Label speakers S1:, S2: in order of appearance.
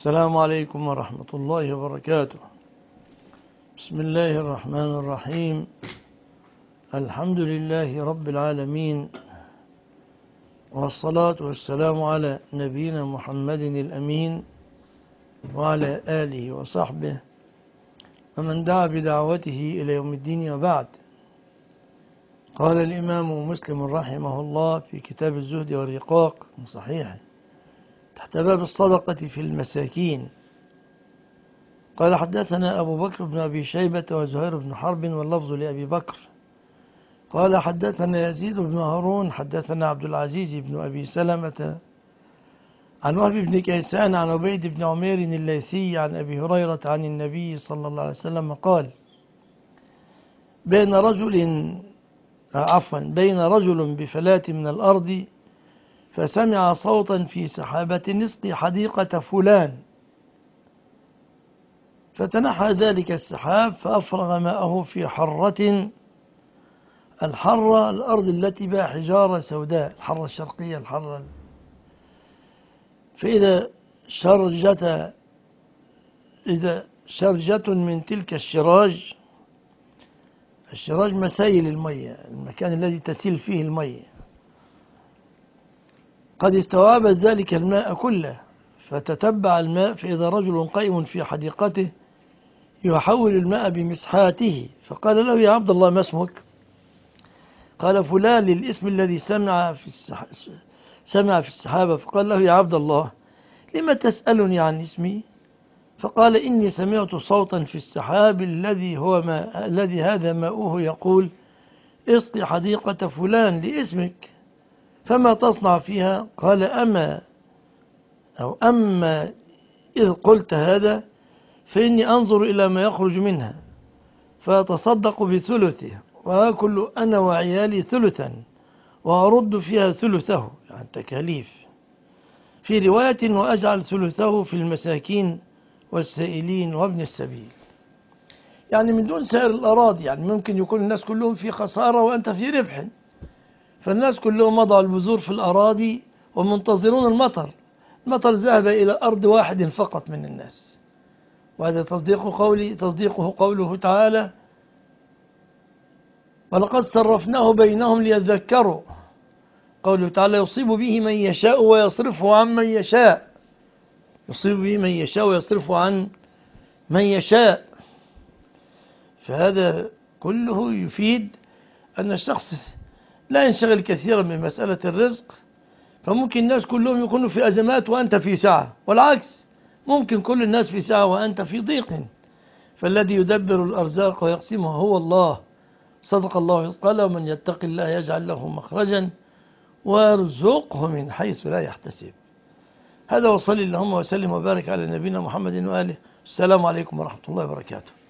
S1: السلام عليكم ورحمة الله وبركاته. بسم الله الرحمن الرحيم. الحمد لله رب العالمين، والصلاة والسلام على نبينا محمد الأمين وعلى آله وصحبه ومن دعا بدعوته إلى يوم الدين، وبعد. قال الإمام مسلم رحمه الله في كتاب الزهد والرقاق من صحيحه تحت باب الصدقة في المساكين، قال: حدثنا أبو بكر بن أبي شيبة وزهير بن حرب، واللفظ لأبي بكر. قال: حدثنا يزيد بن هارون حدثنا عبد العزيز بن أبي سلمة عن وهب بن كيسان عن عبيد بن عمير الليثي عن أبي هريرة عن النبي صلى الله عليه وسلم قال: بين رجل بفلاة من الأرض فسمع صوتا في سحابة اسقي حديقة فلان، فتنحى ذلك السحاب فأفرغ ماءه في حرة. الحرة الأرض التي بها حجارة سوداء، الحرة الشرقية، فإذا شرجة من تلك الشراج مسيل المية، المكان الذي تسيل فيه المية، قد استوعبت ذلك الماء كله، فتتبع الماء فإذا رجل قائم في حديقته يحول الماء بمسحاته، فقال له: يا عبد الله، ما اسمك؟ قال: فلان، للاسم الذي سمع في السحابة. فقال له: يا عبد الله، لما تسألني عن اسمي؟ فقال: إني سمعت صوتا في السحاب الذي هذا ماؤه يقول: اسقي حديقة فلان لاسمك، فما تصنع فيها؟ قال: أما إذ قلت هذا فإني أنظر إلى ما يخرج منها فأتصدق بثلثه، وآكل أنا وعيالي ثلثا، وأرد فيها ثلثه، يعني تكاليف. في رواية: وأجعل ثلثه في المساكين والسائلين وابن السبيل. يعني من دون سائر الأراضي، يعني ممكن يكون الناس كلهم في خسارة وأنت في ربح، فالناس كلهم وضعوا البذور في الأراضي ومنتظرون المطر ذهب إلى أرض واحد فقط من الناس. وهذا تصديقه قوله تعالى: ولقد صرفناه بينهم ليذكروا. قوله تعالى: يصيب به من يشاء ويصرفه عن من يشاء، يصيب به من يشاء ويصرفه عن من يشاء. فهذا كله يفيد أن الشخص لا ينشغل كثيرا بمسألة الرزق، فممكن الناس كلهم يكونوا في أزمات وأنت في سعة، والعكس، ممكن كل الناس في سعة وأنت في ضيق. فالذي يدبر الأرزاق ويقسمها هو الله. صدق الله قال: ومن يتق الله يجعل له مخرجا ويرزقه من حيث لا يحتسب. هذا، وصلي اللهم وسلم وبارك على نبينا محمد وآله. السلام عليكم ورحمة الله وبركاته.